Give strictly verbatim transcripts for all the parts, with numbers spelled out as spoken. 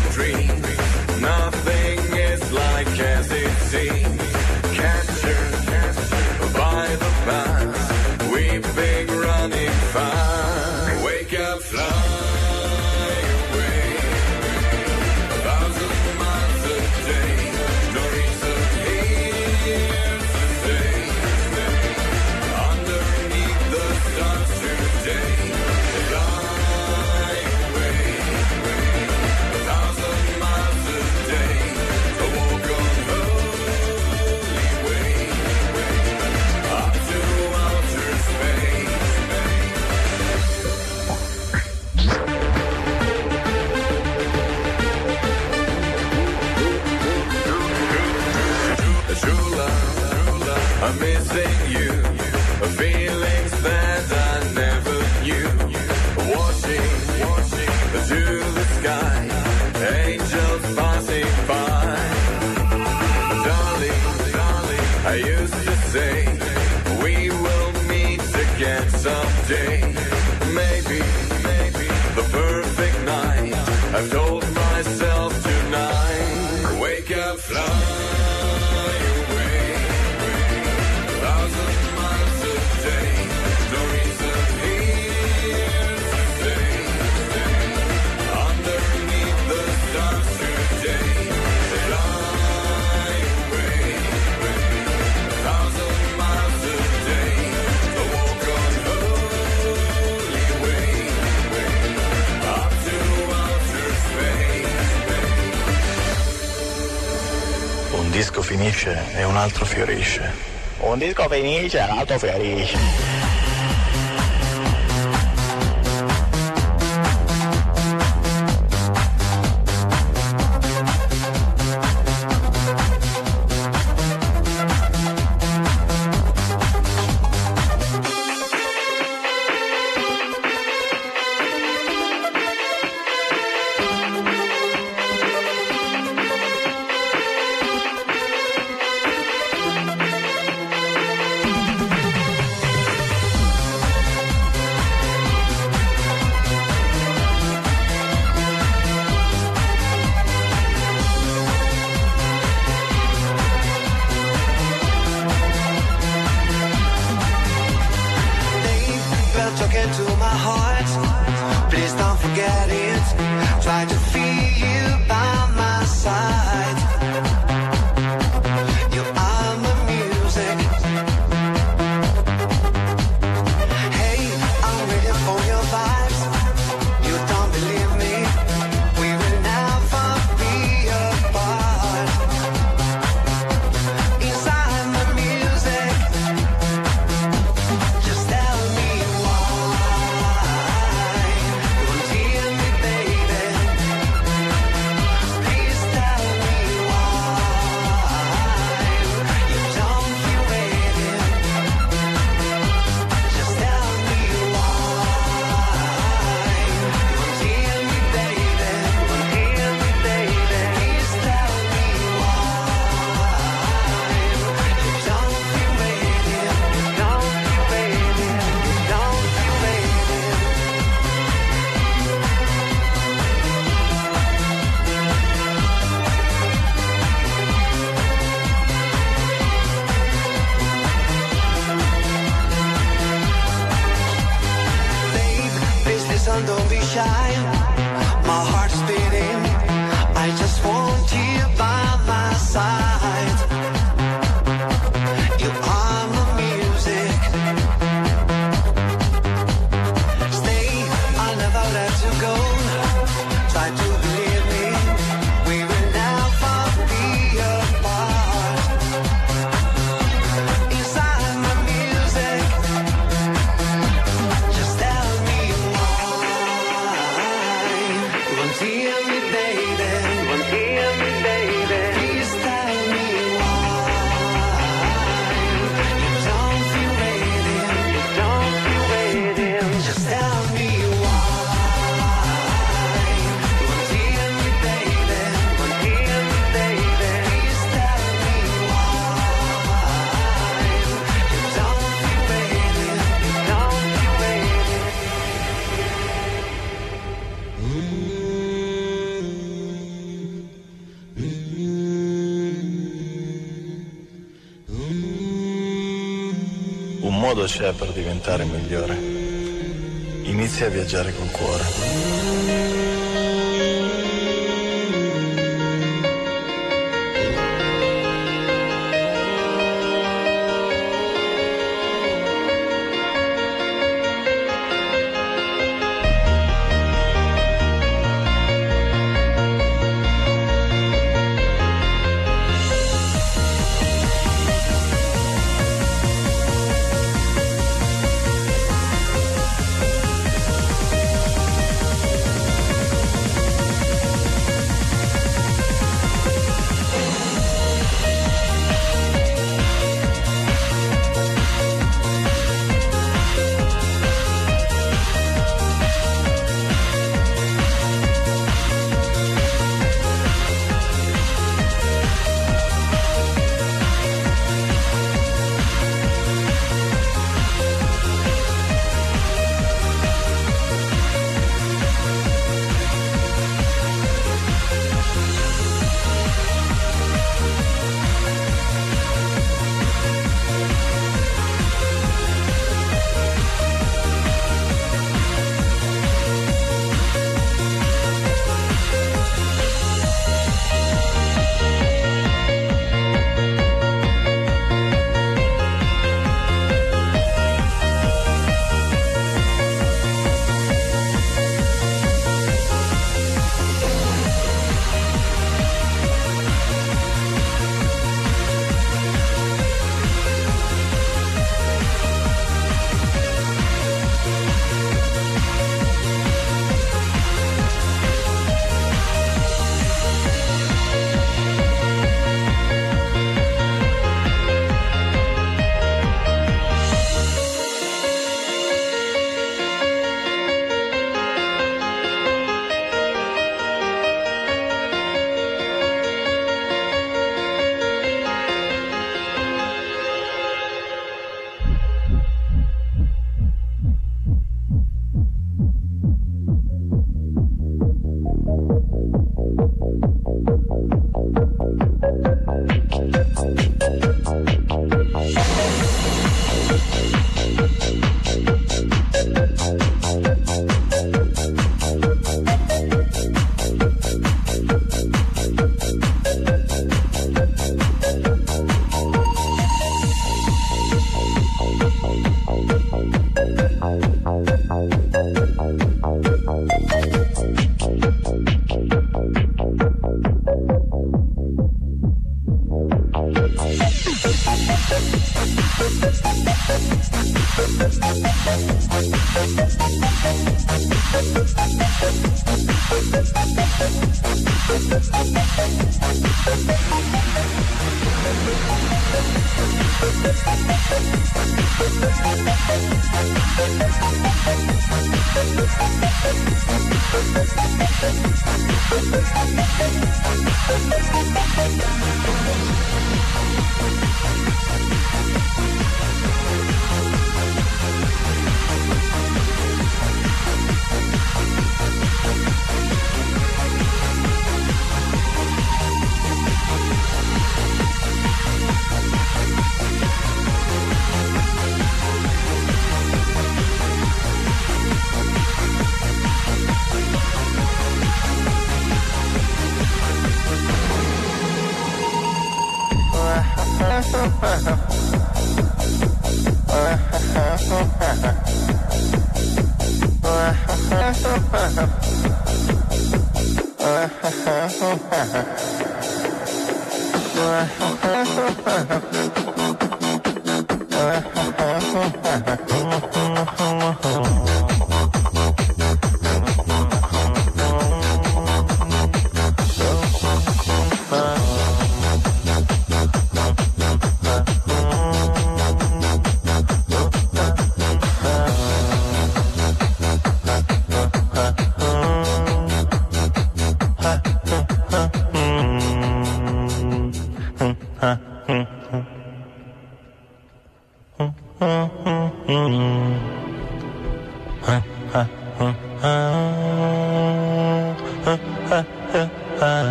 dream. Nothing is like as it seems. Captured by the past, we've been running fast. Wake up, fly away, a thousand miles a day. No reason here to stay. Underneath the stars today, fly away, a thousand miles a day. To walk on holy way, up to outer space. True love, I'm missing you. Feelings that I never knew. Watching, watching to the sky. Angels passing by. Darling, darling, I used to say we will meet again someday. Maybe, maybe the perfect night. I've told myself tonight. Wake up, fly away, a thousand miles a day. No reason here to stay. Underneath the stars today, fly away, a thousand miles a day. To walk on holy way, up to outer space. Un disco finisce e un altro fiorisce. Un disco finisce e un altro fiorisce. modo c'è per diventare migliore. Inizia a viaggiare col cuore.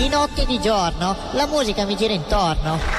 Di notte e di giorno la musica mi gira intorno.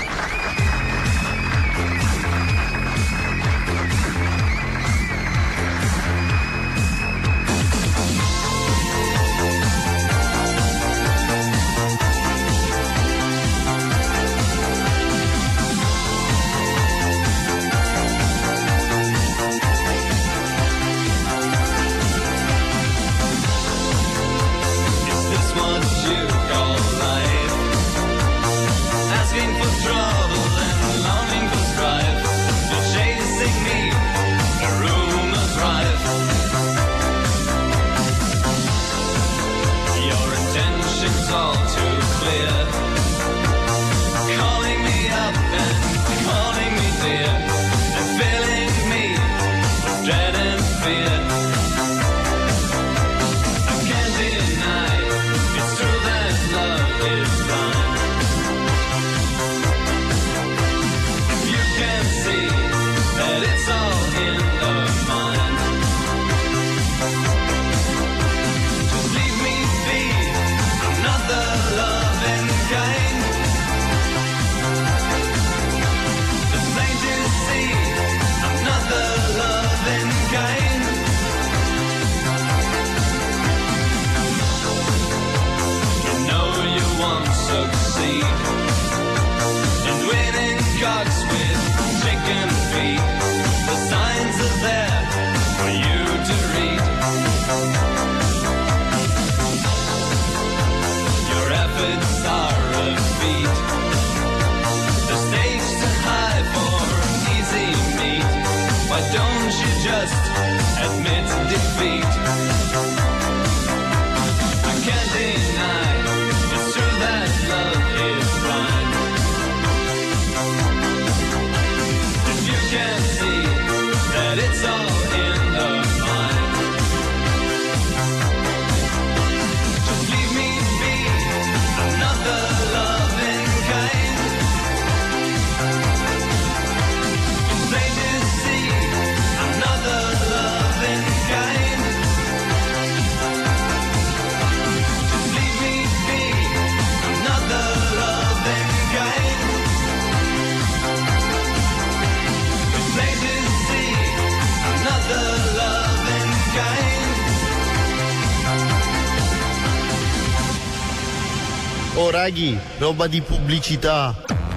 Oh raghi, roba di pubblicità.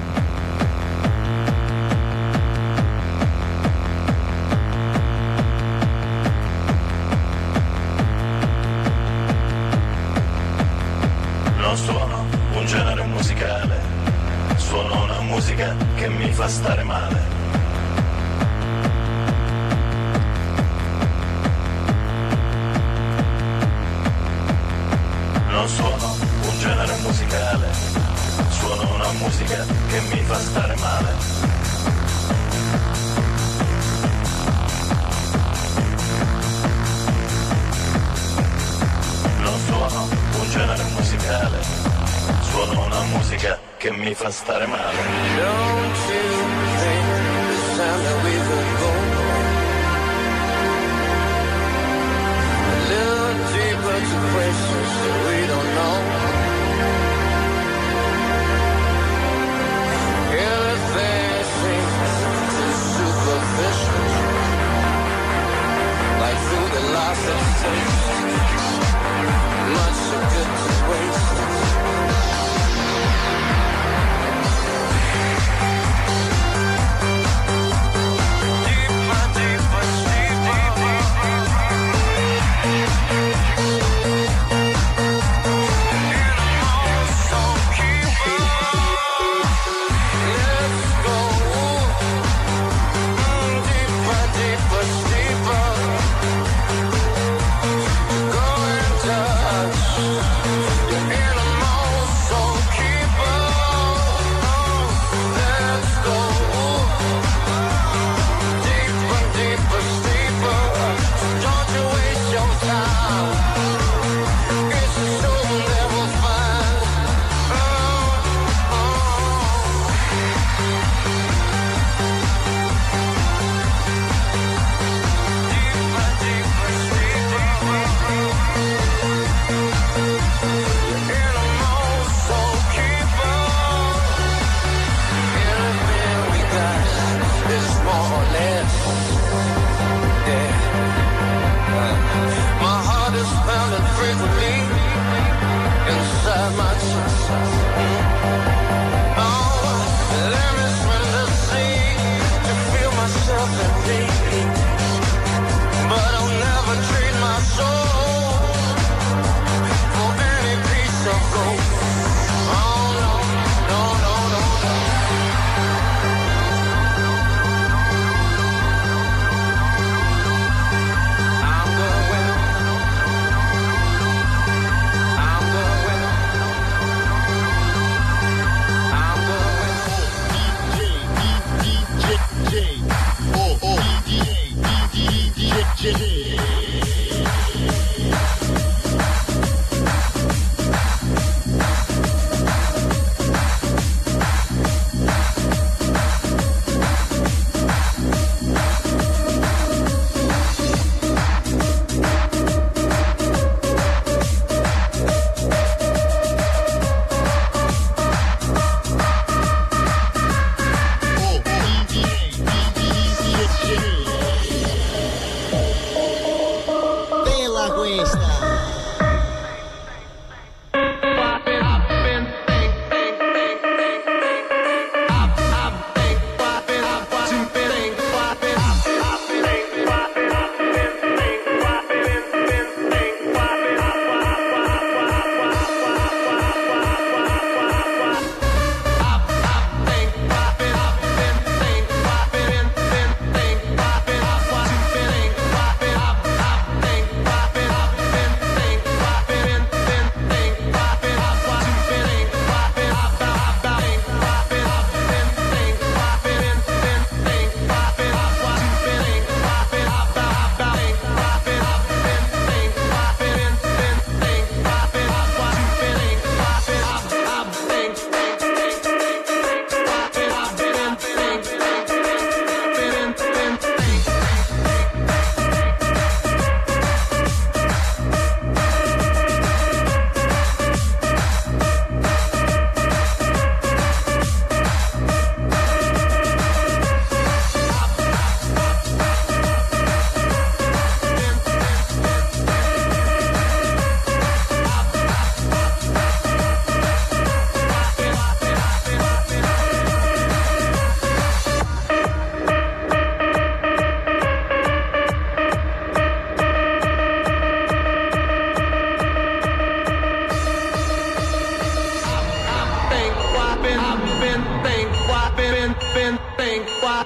Non suono un genere musicale, suono una musica che mi fa stare male. Non suono un genere musicale, suono una musica che mi fa stare male. Non suono un genere musicale, suono una musica che mi fa stare male. Don't you think it's time that we could go a little deeper to places that we don't know? Everything seems too superficial, like food that lost its taste, much too good to waste. Do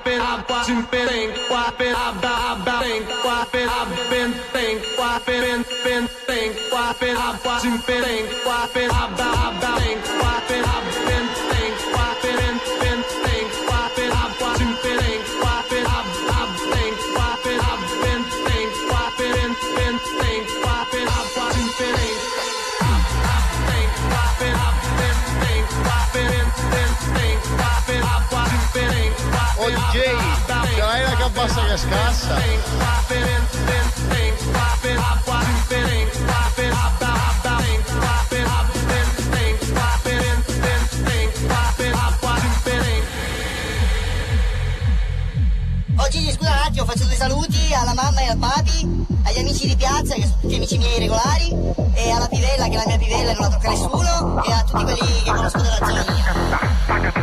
I've been, I've been, think, I've been, I've been, think, I've been, I've been, think, I've been, been, think, I've been, I've been, think, I've been, I've been, think, I've been, I've been, think, I've been, been, think, I've been, I've been, think, I've been, I've think, I've been, I've been, think, I've been, been, think, I've been, I've been, think. Oh D J, ce l'hai la cabassa che scassa? Oggi scusa un attimo, faccio due saluti alla mamma e al papi, agli amici di piazza che sono tutti amici miei regolari, e alla pivella che è la mia pivella e non la tocca nessuno, e a tutti quelli che conosco della zona mia.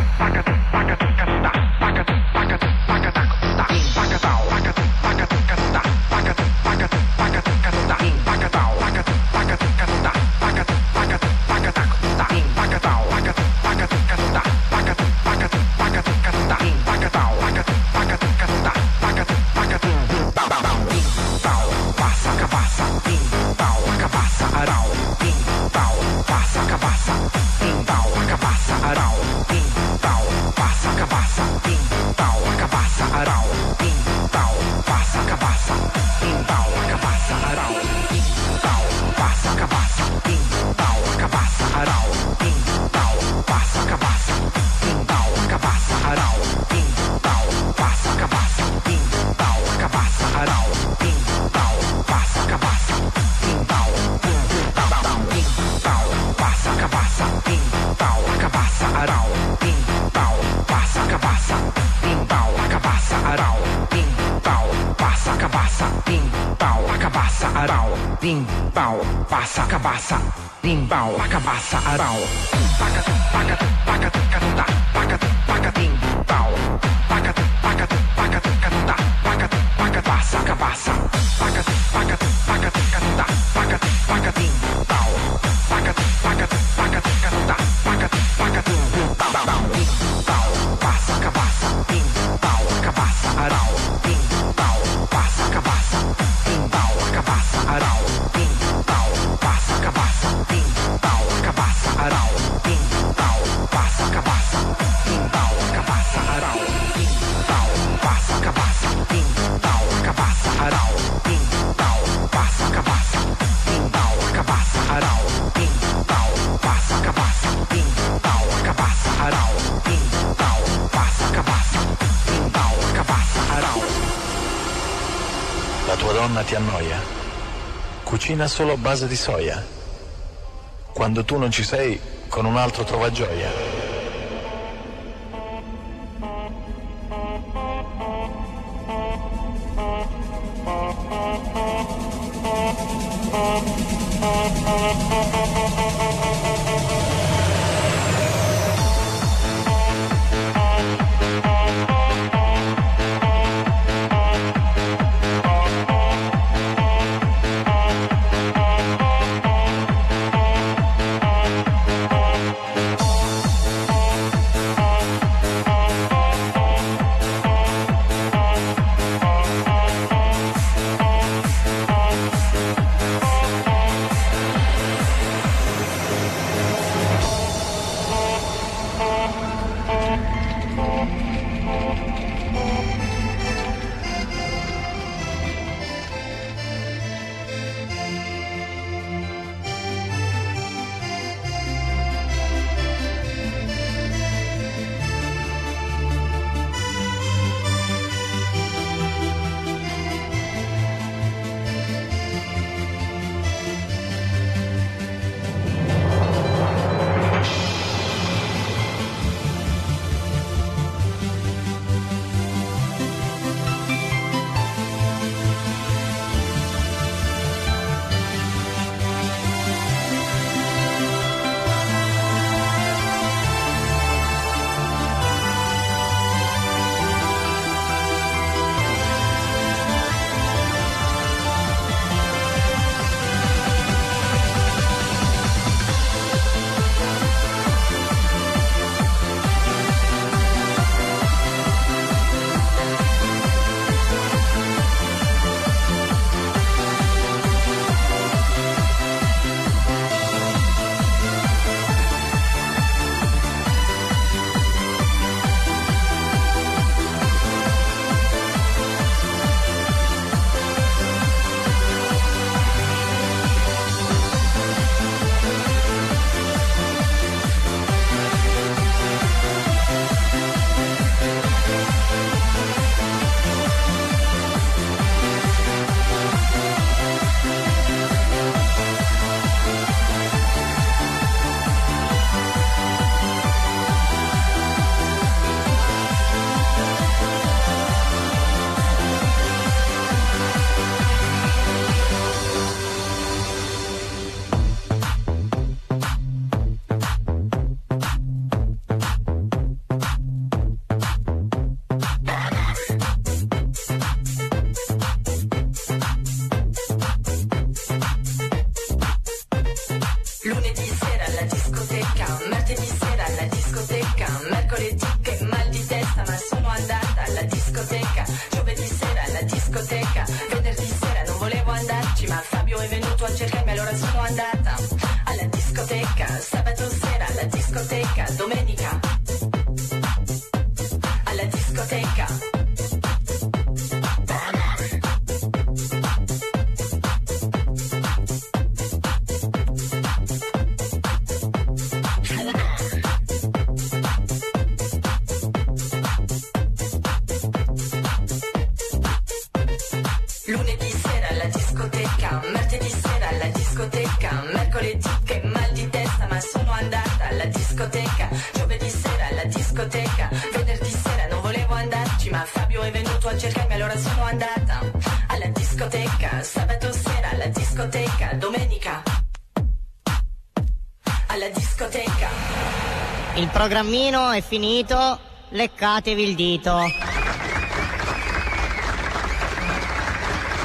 Bim, pau, passa, cabaça. Bim, pau, cabaça, arau. Paca, paca, paca, canuda. Paca, paca, bim, pau. Paca, paca, paca, canuda. Paca, paca, passa, cabaça. Paca, paca, paca, canuda. Paca, paca, bim, pau. Paca, paca, paca, canuda. Paca, paca, bim, pau. Bim, pau, passa, cabaça. Bim, pau, cabaça, arau. Bim, pau, passa, cabaça. Bim, pau, cabaça, arau. La tua donna ti annoia? Cucina solo a base di soia? Quando tu non ci sei, con un altro trova gioia? Lunedì sera alla discoteca, martedì sera alla discoteca, mercoledì che mal di testa ma sono andata alla discoteca, giovedì sera alla discoteca, venerdì sera non volevo andarci ma Fabio è venuto a cercarmi allora sono andata alla discoteca, sabato sera alla discoteca, domenica alla discoteca. Lunedì sera alla discoteca, martedì sera alla discoteca, mercoledì che mal di testa ma sono andata alla discoteca, giovedì sera alla discoteca, venerdì sera non volevo andarci ma Fabio è venuto a cercarmi allora sono andata alla discoteca, sabato sera alla discoteca, domenica alla discoteca. Il programmino è finito, leccatevi il dito.